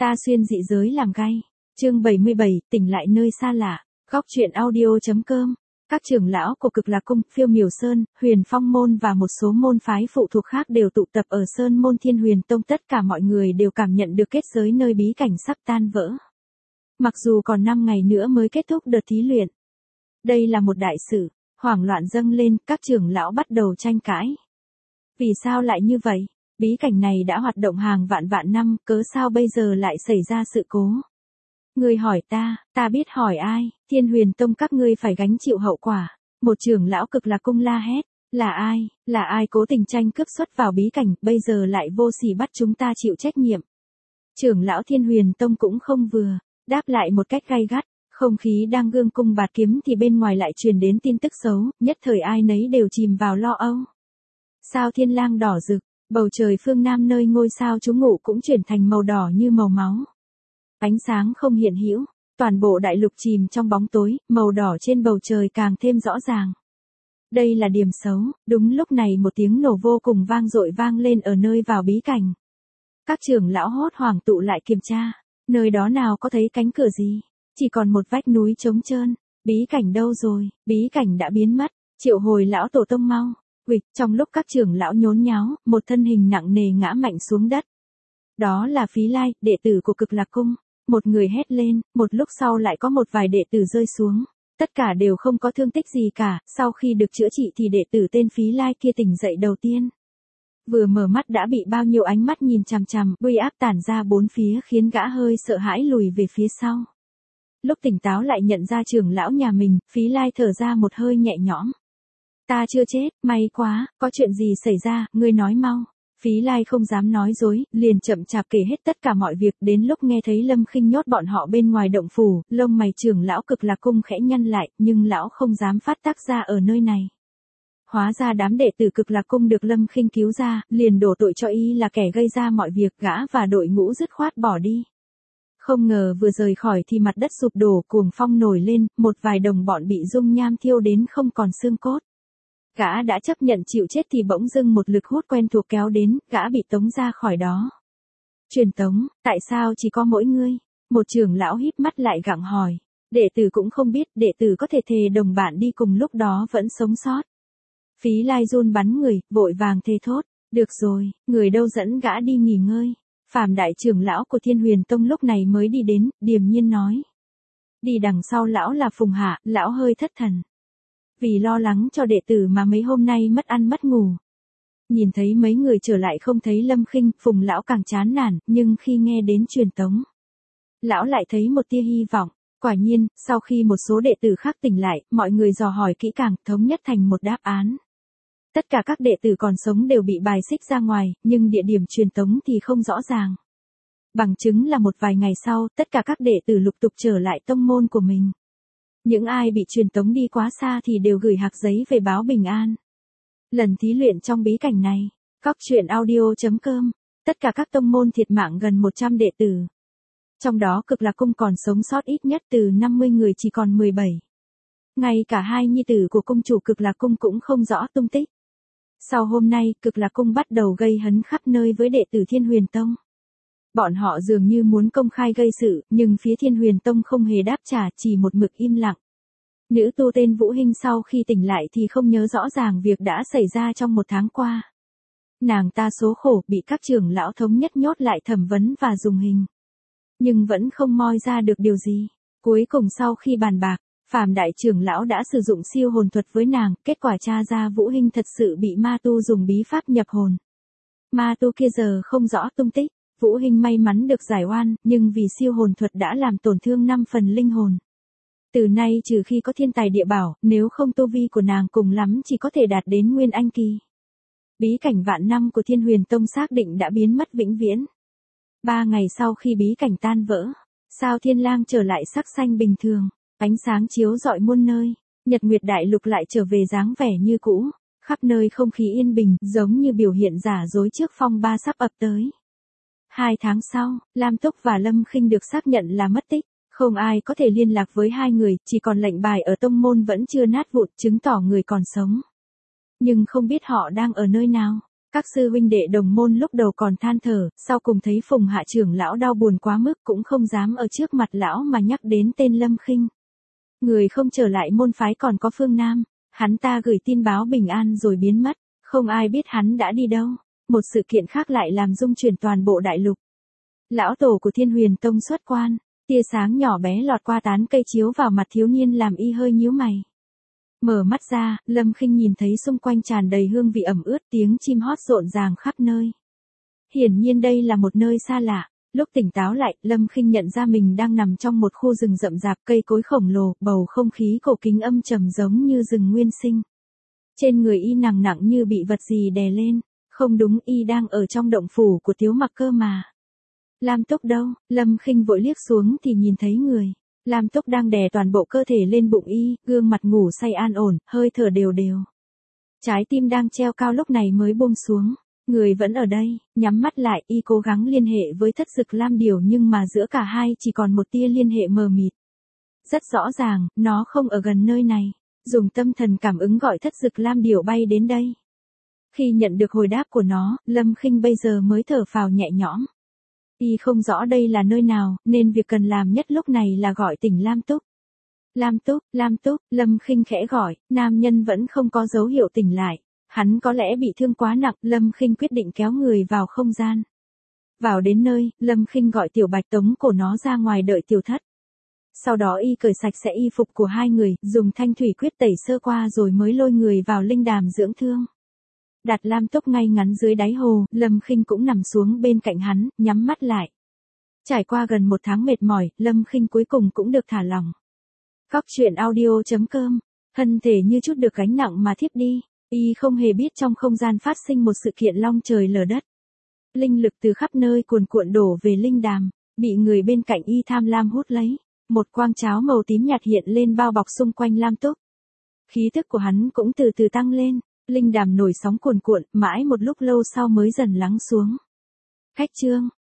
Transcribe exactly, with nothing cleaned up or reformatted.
Ta xuyên dị giới làm gay. Chương bảy mươi bảy, tỉnh lại nơi xa lạ. Góc truyện audio.com. Các trưởng lão của Cực Lạc Cung, Phiêu Miểu Sơn, Huyền Phong môn và một số môn phái phụ thuộc khác đều tụ tập ở Sơn môn Thiên Huyền Tông. Tất cả mọi người đều cảm nhận được kết giới nơi bí cảnh sắp tan vỡ. Mặc dù còn năm ngày nữa mới kết thúc đợt thí luyện. Đây là một đại sự, hoảng loạn dâng lên, các trưởng lão bắt đầu tranh cãi. Vì sao lại như vậy? Bí cảnh này đã hoạt động hàng vạn vạn năm, cớ sao bây giờ lại xảy ra sự cố? Ngươi hỏi ta, ta biết hỏi ai? Thiên Huyền Tông các ngươi phải gánh chịu hậu quả. Một trưởng lão Cực Lạc Cung la hét. Là ai? Là ai cố tình tranh cướp xuất vào bí cảnh, bây giờ lại vô sỉ bắt chúng ta chịu trách nhiệm? Trưởng lão Thiên Huyền Tông cũng không vừa, đáp lại một cách gay gắt. Không khí đang gương cung bạt kiếm thì bên ngoài lại truyền đến tin tức xấu, nhất thời ai nấy đều chìm vào lo âu. Sao thiên lang đỏ rực, bầu trời phương Nam nơi ngôi sao trú ngụ cũng chuyển thành màu đỏ như màu máu. Ánh sáng không hiện hữu, toàn bộ đại lục chìm trong bóng tối, màu đỏ trên bầu trời càng thêm rõ ràng. Đây là điểm xấu, đúng lúc này một tiếng nổ vô cùng vang dội vang lên ở nơi vào bí cảnh. Các trưởng lão hốt hoảng tụ lại kiểm tra, nơi đó nào có thấy cánh cửa gì, chỉ còn một vách núi trống trơn. Bí cảnh đâu rồi? Bí cảnh đã biến mất, triệu hồi lão tổ tông mau. Quịch, trong lúc các trưởng lão nhốn nháo, một thân hình nặng nề ngã mạnh xuống đất. Đó là Phí Lai, đệ tử của Cực Lạc Cung. Một người hét lên, một lúc sau lại có một vài đệ tử rơi xuống. Tất cả đều không có thương tích gì cả, sau khi được chữa trị thì đệ tử tên Phí Lai kia tỉnh dậy đầu tiên. Vừa mở mắt đã bị bao nhiêu ánh mắt nhìn chằm chằm, uy áp tản ra bốn phía khiến gã hơi sợ hãi lùi về phía sau. Lúc tỉnh táo lại nhận ra trưởng lão nhà mình, Phí Lai thở ra một hơi nhẹ nhõm. Ta chưa chết, may quá, có chuyện gì xảy ra, ngươi nói mau. Phí Lai không dám nói dối, liền chậm chạp kể hết tất cả mọi việc, đến lúc nghe thấy Lâm Khinh nhốt bọn họ bên ngoài động phủ, lông mày trưởng lão Cực Lạc Cung khẽ nhăn lại, nhưng lão không dám phát tác ra ở nơi này. Hóa ra đám đệ tử Cực Lạc Cung được Lâm Khinh cứu ra, liền đổ tội cho y là kẻ gây ra mọi việc, gã và đội ngũ dứt khoát bỏ đi. Không ngờ vừa rời khỏi thì mặt đất sụp đổ, cuồng phong nổi lên, một vài đồng bọn bị dung nham thiêu đến không còn xương cốt. Gã đã chấp nhận chịu chết thì bỗng dưng một lực hút quen thuộc kéo đến, gã bị tống ra khỏi đó. Truyền tống, tại sao chỉ có mỗi ngươi? Một trưởng lão híp mắt lại gặng hỏi. Đệ tử cũng không biết, đệ tử có thể thề đồng bạn đi cùng lúc đó vẫn sống sót. Phí Lai run bắn người, vội vàng thề thốt. Được rồi, người đâu dẫn gã đi nghỉ ngơi. Phàm đại trưởng lão của Thiên Huyền Tông lúc này mới đi đến, điềm nhiên nói. Đi đằng sau lão là Phùng Hạ, lão hơi thất thần. Vì lo lắng cho đệ tử mà mấy hôm nay mất ăn mất ngủ. Nhìn thấy mấy người trở lại không thấy Lâm Khinh, Phùng lão càng chán nản, nhưng khi nghe đến truyền tống, lão lại thấy một tia hy vọng. Quả nhiên, sau khi một số đệ tử khác tỉnh lại, mọi người dò hỏi kỹ càng, thống nhất thành một đáp án. Tất cả các đệ tử còn sống đều bị bài xích ra ngoài, nhưng địa điểm truyền tống thì không rõ ràng. Bằng chứng là một vài ngày sau, tất cả các đệ tử lục tục trở lại tông môn của mình. Những ai bị truyền tống đi quá xa thì đều gửi hạc giấy về báo bình an. Lần thí luyện trong bí cảnh này, góc truyện audio.com, tất cả các tông môn thiệt mạng gần một trăm đệ tử. Trong đó Cực Lạc Cung còn sống sót ít nhất từ năm mươi người chỉ còn mười bảy. Ngay cả hai nhi tử của cung chủ Cực Lạc Cung cũng không rõ tung tích. Sau hôm nay, Cực Lạc Cung bắt đầu gây hấn khắp nơi với đệ tử Thiên Huyền Tông. Bọn họ dường như muốn công khai gây sự, nhưng phía Thiên Huyền Tông không hề đáp trả, chỉ một mực im lặng. Nữ tu tên Vũ Hinh sau khi tỉnh lại thì không nhớ rõ ràng việc đã xảy ra trong một tháng qua. Nàng ta số khổ bị các trưởng lão thống nhất nhốt lại thẩm vấn và dùng hình. Nhưng vẫn không moi ra được điều gì. Cuối cùng sau khi bàn bạc, Phàm đại trưởng lão đã sử dụng siêu hồn thuật với nàng, kết quả tra ra Vũ Hinh thật sự bị ma tu dùng bí pháp nhập hồn. Ma tu kia giờ không rõ tung tích. Vũ Hinh may mắn được giải oan, nhưng vì siêu hồn thuật đã làm tổn thương năm phần linh hồn. Từ nay trừ khi có thiên tài địa bảo, nếu không tu vi của nàng cùng lắm chỉ có thể đạt đến Nguyên Anh kỳ. Bí cảnh vạn năm của Thiên Huyền Tông xác định đã biến mất vĩnh viễn. Ba ngày sau khi bí cảnh tan vỡ, sao thiên lang trở lại sắc xanh bình thường, ánh sáng chiếu rọi muôn nơi, nhật nguyệt đại lục lại trở về dáng vẻ như cũ, khắp nơi không khí yên bình, giống như biểu hiện giả dối trước phong ba sắp ập tới. Hai tháng sau, Lam Túc và Lâm Khinh được xác nhận là mất tích, không ai có thể liên lạc với hai người, chỉ còn lệnh bài ở tông môn vẫn chưa nát vụn, chứng tỏ người còn sống. Nhưng không biết họ đang ở nơi nào. Các sư huynh đệ đồng môn lúc đầu còn than thở, sau cùng thấy Phùng Hạ trưởng lão đau buồn quá mức cũng không dám ở trước mặt lão mà nhắc đến tên Lâm Khinh. Người không trở lại môn phái còn có Phương Nam, hắn ta gửi tin báo bình an rồi biến mất, không ai biết hắn đã đi đâu. Một sự kiện khác lại làm rung chuyển toàn bộ đại lục. Lão tổ của Thiên Huyền Tông xuất quan, tia sáng nhỏ bé lọt qua tán cây chiếu vào mặt thiếu niên làm y hơi nhíu mày. Mở mắt ra, Lâm Khinh nhìn thấy xung quanh tràn đầy hương vị ẩm ướt, tiếng chim hót rộn ràng khắp nơi. Hiển nhiên đây là một nơi xa lạ. Lúc tỉnh táo lại, Lâm Khinh nhận ra mình đang nằm trong một khu rừng rậm rạp cây cối khổng lồ, bầu không khí cổ kính âm trầm giống như rừng nguyên sinh. Trên người y nặng nặng như bị vật gì đè lên, không đúng, y đang ở trong động phủ của Tiếu Mặc cơ mà. Lam Túc đâu? Lâm Khinh vội liếc xuống thì nhìn thấy người. Lam Túc đang đè toàn bộ cơ thể lên bụng y, gương mặt ngủ say an ổn, hơi thở đều đều. Trái tim đang treo cao lúc này mới buông xuống. Người vẫn ở đây, nhắm mắt lại, y cố gắng liên hệ với Thất Dực Lam Điểu nhưng mà giữa cả hai chỉ còn một tia liên hệ mờ mịt. Rất rõ ràng, nó không ở gần nơi này. Dùng tâm thần cảm ứng gọi Thất Dực Lam Điểu bay đến đây. Khi nhận được hồi đáp của nó, Lâm Khinh bây giờ mới thở phào nhẹ nhõm. Y không rõ đây là nơi nào, nên việc cần làm nhất lúc này là gọi tỉnh Lam Túc. Lam Túc, Lam Túc, Lâm Khinh khẽ gọi, nam nhân vẫn không có dấu hiệu tỉnh lại. Hắn có lẽ bị thương quá nặng, Lâm Khinh quyết định kéo người vào không gian. Vào đến nơi, Lâm Khinh gọi Tiểu Bạch tống cổ nó ra ngoài đợi Tiểu Thất. Sau đó y cởi sạch sẽ y phục của hai người, dùng thanh thủy quyết tẩy sơ qua rồi mới lôi người vào linh đàm dưỡng thương. Đặt Lam Túc ngay ngắn dưới đáy hồ, Lâm Khinh cũng nằm xuống bên cạnh hắn, nhắm mắt lại. Trải qua gần một tháng mệt mỏi, Lâm Khinh cuối cùng cũng được thả lỏng. Góc truyện audio chấm com, thân thể như chút được gánh nặng mà thiếp đi. Y không hề biết trong không gian phát sinh một sự kiện long trời lở đất. Linh lực từ khắp nơi cuồn cuộn đổ về linh đàm, bị người bên cạnh y tham lam hút lấy. Một quang cháo màu tím nhạt hiện lên bao bọc xung quanh Lam Túc. Khí thức của hắn cũng từ từ tăng lên, linh đàm nổi sóng cuồn cuộn, mãi một lúc lâu sau mới dần lắng xuống. Khách trương,